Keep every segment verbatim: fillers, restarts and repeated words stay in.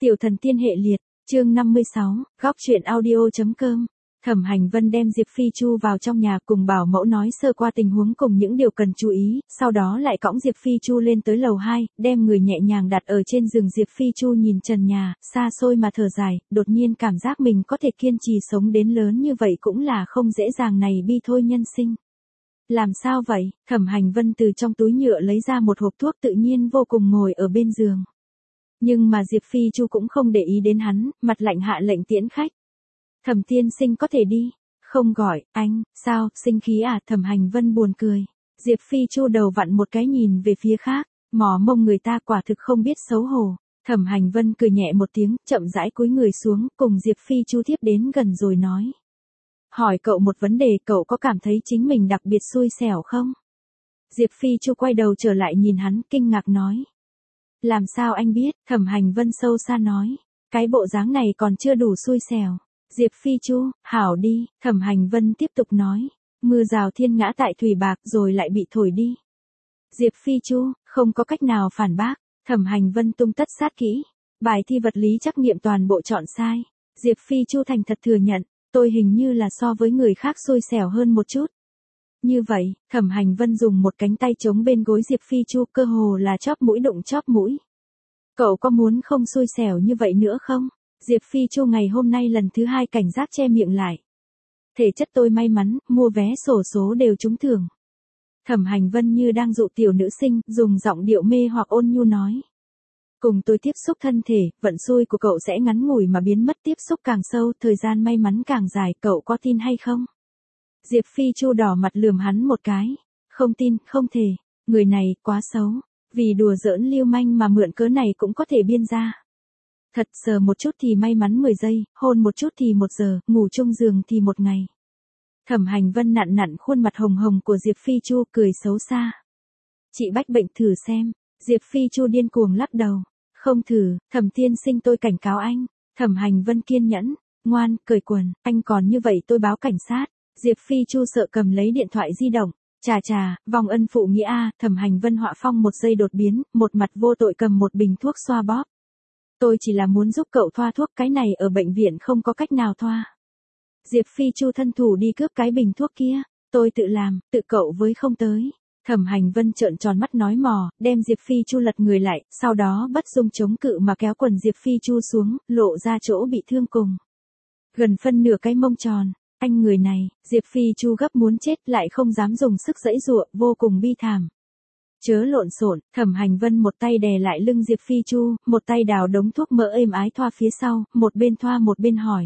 Tiểu thần tiên hệ liệt, chương năm mươi sáu, góc truyện audio.com. Thẩm Hành Vân đem Diệp Phi Chu vào trong nhà cùng bảo mẫu nói sơ qua tình huống cùng những điều cần chú ý, sau đó lại cõng Diệp Phi Chu lên tới lầu hai, đem người nhẹ nhàng đặt ở trên giường. Diệp Phi Chu nhìn trần nhà, xa xôi mà thở dài, đột nhiên cảm giác mình có thể kiên trì sống đến lớn như vậy cũng là không dễ dàng. Này bi thôi nhân sinh. Làm sao vậy? Thẩm Hành Vân từ trong túi nhựa lấy ra một hộp thuốc, tự nhiên vô cùng ngồi ở bên giường. Nhưng mà Diệp Phi Chu cũng không để ý đến hắn, mặt lạnh hạ lệnh tiễn khách. Thẩm tiên sinh có thể đi, không gọi, anh, sao, sinh khí à? Thẩm Hành Vân buồn cười. Diệp Phi Chu đầu vặn một cái nhìn về phía khác, mò mông người ta quả thực không biết xấu hổ. Thẩm Hành Vân cười nhẹ một tiếng, chậm rãi cúi người xuống, cùng Diệp Phi Chu tiếp đến gần rồi nói. Hỏi cậu một vấn đề, cậu có cảm thấy chính mình đặc biệt xui xẻo không? Diệp Phi Chu quay đầu trở lại nhìn hắn, kinh ngạc nói. Làm sao anh biết? Thẩm Hành Vân sâu xa nói. Cái bộ dáng này còn chưa đủ xui xẻo. Diệp Phi Chu, hảo đi. Thẩm Hành Vân tiếp tục nói. Mưa rào thiên ngã tại thủy bạc rồi lại bị thổi đi. Diệp Phi Chu, không có cách nào phản bác. Thẩm Hành Vân tung tất sát kỹ. Bài thi vật lý trắc nghiệm toàn bộ chọn sai. Diệp Phi Chu thành thật thừa nhận. Tôi hình như là so với người khác xui xẻo hơn một chút. Như vậy, Thẩm Hành Vân dùng một cánh tay chống bên gối Diệp Phi Chu, cơ hồ là chóp mũi đụng chóp mũi. Cậu có muốn không xui xẻo như vậy nữa không? Diệp Phi Chu ngày hôm nay lần thứ hai cảnh giác che miệng lại. Thể chất tôi may mắn, mua vé xổ số đều trúng thưởng. Thẩm Hành Vân như đang dụ tiểu nữ sinh, dùng giọng điệu mê hoặc ôn nhu nói. Cùng tôi tiếp xúc thân thể, vận xui của cậu sẽ ngắn ngủi mà biến mất, tiếp xúc càng sâu, thời gian may mắn càng dài, cậu có tin hay không? Diệp Phi Chu đỏ mặt lườm hắn một cái. Không tin, không thể. Người này, quá xấu. Vì đùa giỡn lưu manh mà mượn cớ này cũng có thể biên ra. Thật, sờ một chút thì may mắn mười giây, hôn một chút thì một giờ, ngủ chung giường thì một ngày. Thẩm Hành Vân nặn nặn khuôn mặt hồng hồng của Diệp Phi Chu, cười xấu xa. Chị bách bệnh thử xem. Diệp Phi Chu điên cuồng lắc đầu. Không thử, Thẩm tiên sinh tôi cảnh cáo anh. Thẩm Hành Vân kiên nhẫn. Ngoan, cởi quần, anh còn như vậy tôi báo cảnh sát. Diệp Phi Chu sợ cầm lấy điện thoại di động. Chà chà, vong ân phụ nghĩa a. Thẩm Hành Vân họa phong một giây đột biến, một mặt vô tội cầm một bình thuốc xoa bóp. Tôi chỉ là muốn giúp cậu thoa thuốc, cái này ở bệnh viện không có cách nào thoa. Diệp Phi Chu thân thủ đi cướp cái bình thuốc kia. Tôi tự làm, tự cậu với không tới. Thẩm Hành Vân trợn tròn mắt nói mò, đem Diệp Phi Chu lật người lại, sau đó bất dung chống cự mà kéo quần Diệp Phi Chu xuống, lộ ra chỗ bị thương cùng. Gần phân nửa cái mông tròn. Anh người này, Diệp Phi Chu gấp muốn chết lại không dám dùng sức giãy giụa, vô cùng bi thảm. Chớ lộn xộn, Thẩm Hành Vân một tay đè lại lưng Diệp Phi Chu, một tay đào đống thuốc mỡ êm ái thoa phía sau, một bên thoa một bên hỏi.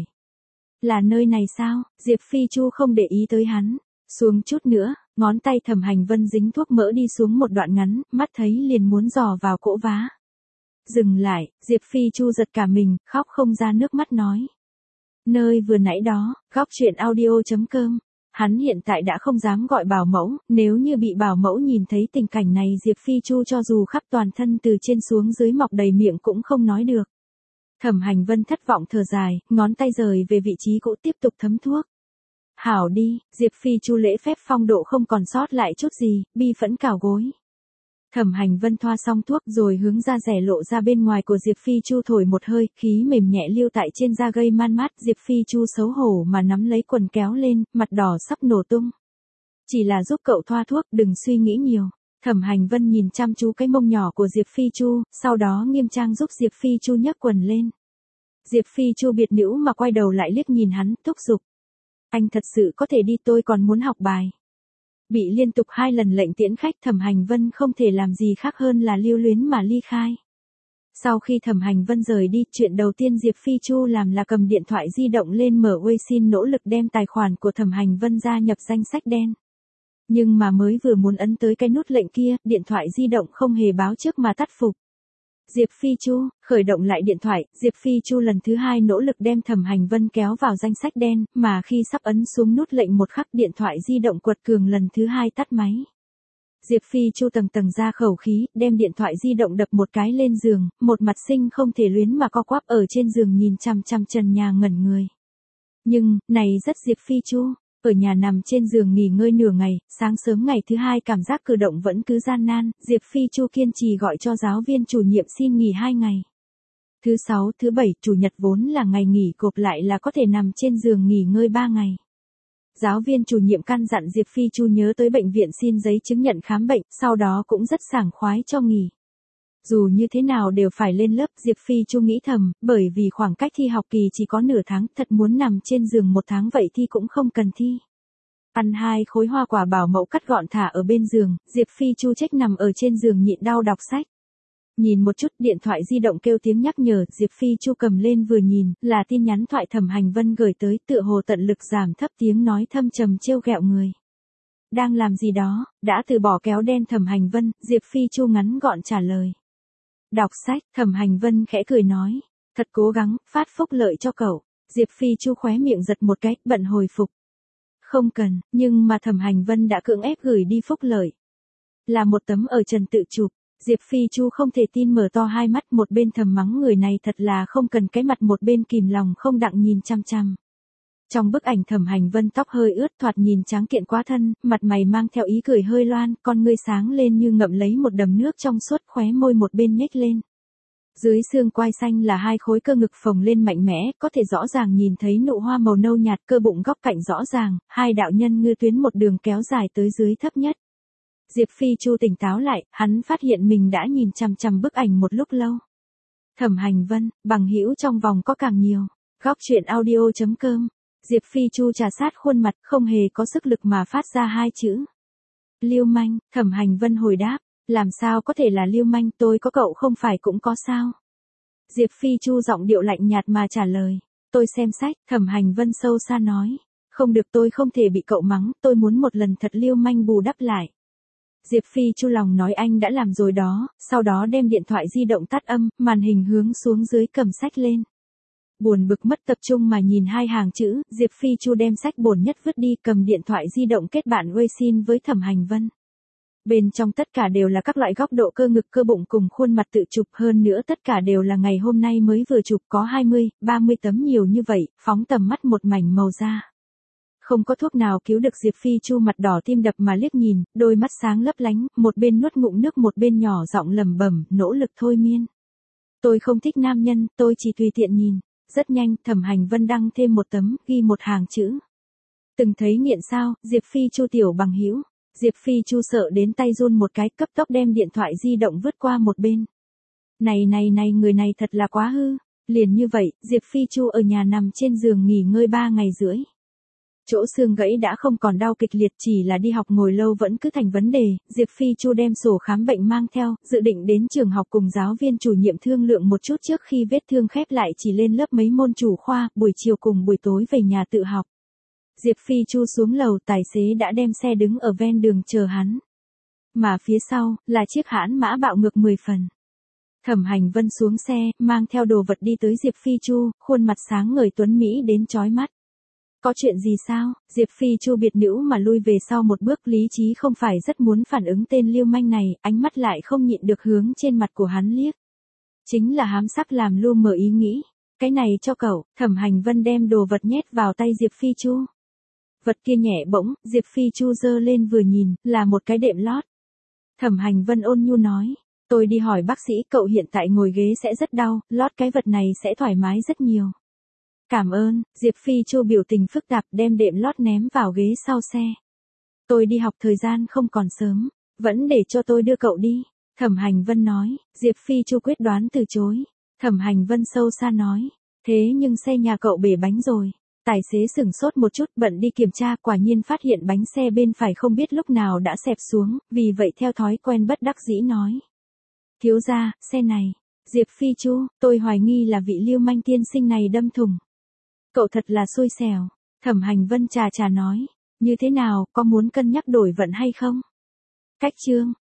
Là nơi này sao? Diệp Phi Chu không để ý tới hắn. Xuống chút nữa, ngón tay Thẩm Hành Vân dính thuốc mỡ đi xuống một đoạn ngắn, mắt thấy liền muốn dò vào cỗ vá. Dừng lại, Diệp Phi Chu giật cả mình, khóc không ra nước mắt nói. Nơi vừa nãy đó, góc truyện audio.com. Hắn hiện tại đã không dám gọi bảo mẫu, nếu như bị bảo mẫu nhìn thấy tình cảnh này, Diệp Phi Chu cho dù khắp toàn thân từ trên xuống dưới mọc đầy miệng cũng không nói được. Thẩm Hành Vân thất vọng thở dài, ngón tay rời về vị trí cũ tiếp tục thấm thuốc. Hảo đi, Diệp Phi Chu lễ phép phong độ không còn sót lại chút gì, bi phẫn cào gối. Thẩm Hành Vân thoa xong thuốc rồi hướng da rẻ lộ ra bên ngoài của Diệp Phi Chu thổi một hơi, khí mềm nhẹ lưu tại trên da gây man mát. Diệp Phi Chu xấu hổ mà nắm lấy quần kéo lên, mặt đỏ sắp nổ tung. Chỉ là giúp cậu thoa thuốc, đừng suy nghĩ nhiều. Thẩm Hành Vân nhìn chăm chú cái mông nhỏ của Diệp Phi Chu, sau đó nghiêm trang giúp Diệp Phi Chu nhấc quần lên. Diệp Phi Chu biệt nữ mà quay đầu lại liếc nhìn hắn, thúc giục. Anh thật sự có thể đi, tôi còn muốn học bài. Bị liên tục hai lần lệnh tiễn khách, Thẩm Hành Vân không thể làm gì khác hơn là lưu luyến mà ly khai. Sau khi Thẩm Hành Vân rời đi, chuyện đầu tiên Diệp Phi Chu làm là cầm điện thoại di động lên mở Weixin, nỗ lực đem tài khoản của Thẩm Hành Vân gia nhập danh sách đen. Nhưng mà mới vừa muốn ấn tới cái nút lệnh kia, điện thoại di động không hề báo trước mà tắt phục. Diệp Phi Chu, khởi động lại điện thoại, Diệp Phi Chu lần thứ hai nỗ lực đem Thẩm Hành Vân kéo vào danh sách đen, mà khi sắp ấn xuống nút lệnh một khắc, điện thoại di động quật cường lần thứ hai tắt máy. Diệp Phi Chu tầng tầng ra khẩu khí, đem điện thoại di động đập một cái lên giường, một mặt sinh không thể luyến mà co quắp ở trên giường nhìn chằm chằm trần nhà ngẩn người. Nhưng, này rất Diệp Phi Chu. Ở nhà nằm trên giường nghỉ ngơi nửa ngày, sáng sớm ngày thứ hai cảm giác cử động vẫn cứ gian nan, Diệp Phi Chu kiên trì gọi cho giáo viên chủ nhiệm xin nghỉ hai ngày. Thứ sáu, thứ bảy, chủ nhật vốn là ngày nghỉ gộp lại là có thể nằm trên giường nghỉ ngơi ba ngày. Giáo viên chủ nhiệm căn dặn Diệp Phi Chu nhớ tới bệnh viện xin giấy chứng nhận khám bệnh, sau đó cũng rất sảng khoái cho nghỉ. Dù như thế nào đều phải lên lớp, Diệp Phi Chu nghĩ thầm, bởi vì khoảng cách thi học kỳ chỉ có nửa tháng, thật muốn nằm trên giường một tháng vậy thì cũng không cần thi. Ăn hai khối hoa quả bảo mẫu cắt gọn thả ở bên giường, Diệp Phi Chu trách nằm ở trên giường nhịn đau đọc sách. Nhìn một chút điện thoại di động kêu tiếng nhắc nhở, Diệp Phi Chu cầm lên vừa nhìn, là tin nhắn thoại Thẩm Hành Vân gửi tới, tựa hồ tận lực giảm thấp tiếng nói thâm trầm trêu ghẹo người. Đang làm gì đó, đã từ bỏ kéo đen Thẩm Hành Vân, Diệp Phi Chu ngắn gọn trả lời. Đọc sách, Thẩm Hành Vân khẽ cười nói, thật cố gắng, phát phúc lợi cho cậu. Diệp Phi Chu khóe miệng giật một cái, bận hồi phục. Không cần, nhưng mà Thẩm Hành Vân đã cưỡng ép gửi đi phúc lợi. Là một tấm ở trần tự chụp. Diệp Phi Chu không thể tin mở to hai mắt, một bên thầm mắng người này thật là không cần cái mặt, một bên kìm lòng không đặng nhìn chăm chăm. Trong bức ảnh Thẩm Hành Vân tóc hơi ướt, thoạt nhìn tráng kiện quá thân, mặt mày mang theo ý cười hơi loan, con ngươi sáng lên như ngậm lấy một đầm nước trong suốt, khóe môi một bên nhếch lên. Dưới xương quai xanh là hai khối cơ ngực phồng lên mạnh mẽ, có thể rõ ràng nhìn thấy nụ hoa màu nâu nhạt, cơ bụng góc cạnh rõ ràng, hai đạo nhân ngư tuyến một đường kéo dài tới dưới thấp nhất. Diệp Phi Chu tỉnh táo lại, hắn phát hiện mình đã nhìn chằm chằm bức ảnh một lúc lâu. Thẩm Hành Vân, bằng hữu trong vòng có càng nhiều. Góc truyện audio chấm com. Diệp Phi Chu trà sát khuôn mặt, không hề có sức lực mà phát ra hai chữ. Lưu manh, Thẩm Hành Vân hồi đáp, làm sao có thể là lưu manh, tôi có cậu không phải cũng có sao. Diệp Phi Chu giọng điệu lạnh nhạt mà trả lời, tôi xem sách. Thẩm Hành Vân sâu xa nói, không được, tôi không thể bị cậu mắng, tôi muốn một lần thật lưu manh bù đắp lại. Diệp Phi Chu lòng nói anh đã làm rồi đó, sau đó đem điện thoại di động tắt âm, màn hình hướng xuống dưới cầm sách lên. Buồn bực mất tập trung mà nhìn hai hàng chữ, Diệp Phi Chu đem sách bổn nhất vứt đi, cầm điện thoại di động kết bạn WeChat với Thẩm Hành Vân. Bên trong tất cả đều là các loại góc độ cơ ngực, cơ bụng cùng khuôn mặt tự chụp, hơn nữa tất cả đều là ngày hôm nay mới vừa chụp, có hai mươi, ba mươi tấm nhiều như vậy, phóng tầm mắt một mảnh màu da. Không có thuốc nào cứu được Diệp Phi Chu mặt đỏ tim đập mà liếc nhìn, đôi mắt sáng lấp lánh, một bên nuốt ngụm nước một bên nhỏ giọng lẩm bẩm, nỗ lực thôi miên. Tôi không thích nam nhân, tôi chỉ tùy tiện nhìn. Rất nhanh, Thẩm Hành Vân đăng thêm một tấm, ghi một hàng chữ. Từng thấy nghiện sao, Diệp Phi Chu tiểu bằng hữu. Diệp Phi Chu sợ đến tay run một cái, cấp tốc đem điện thoại di động vứt qua một bên. Này này này, người này thật là quá hư. Liền như vậy, Diệp Phi Chu ở nhà nằm trên giường nghỉ ngơi ba ngày rưỡi. Chỗ xương gãy đã không còn đau kịch liệt, chỉ là đi học ngồi lâu vẫn cứ thành vấn đề. Diệp Phi Chu đem sổ khám bệnh mang theo, dự định đến trường học cùng giáo viên chủ nhiệm thương lượng một chút trước khi vết thương khép lại, chỉ lên lớp mấy môn chủ khoa, buổi chiều cùng buổi tối về nhà tự học. Diệp Phi Chu xuống lầu, tài xế đã đem xe đứng ở ven đường chờ hắn. Mà phía sau, là chiếc hãn mã bạo ngược mười phần. Thẩm Hành Vân xuống xe, mang theo đồ vật đi tới Diệp Phi Chu, khuôn mặt sáng ngời tuấn Mỹ đến chói mắt. Có chuyện gì sao? Diệp Phi Chu biệt nữ mà lui về sau một bước, lý trí không phải rất muốn phản ứng tên lưu manh này, ánh mắt lại không nhịn được hướng trên mặt của hắn liếc. Chính là hám sắc làm lu mờ ý nghĩ. Cái này cho cậu. Thẩm Hành Vân đem đồ vật nhét vào tay Diệp Phi Chu. Vật kia nhẹ bỗng, Diệp Phi Chu giơ lên vừa nhìn, là một cái đệm lót. Thẩm Hành Vân ôn nhu nói, tôi đi hỏi bác sĩ, cậu hiện tại ngồi ghế sẽ rất đau, lót cái vật này sẽ thoải mái rất nhiều. Cảm ơn. Diệp Phi Chu biểu tình phức tạp, đem đệm lót ném vào ghế sau xe. Tôi đi học, thời gian không còn sớm, vẫn để cho tôi đưa cậu đi. Thẩm Hành Vân nói. Diệp Phi Chu quyết đoán từ chối. Thẩm Hành Vân sâu xa nói, thế nhưng xe nhà cậu bể bánh rồi. Tài xế sửng sốt một chút, bận đi kiểm tra, quả nhiên phát hiện bánh xe bên phải không biết lúc nào đã xẹp xuống, vì vậy theo thói quen bất đắc dĩ nói. Thiếu gia, xe này. Diệp Phi Chu, tôi hoài nghi là vị lưu manh tiên sinh này đâm thủng. Cậu thật là xui xẻo. Thẩm Hành Vân trà trà nói, như thế nào, có muốn cân nhắc đổi vận hay không? Cách chương.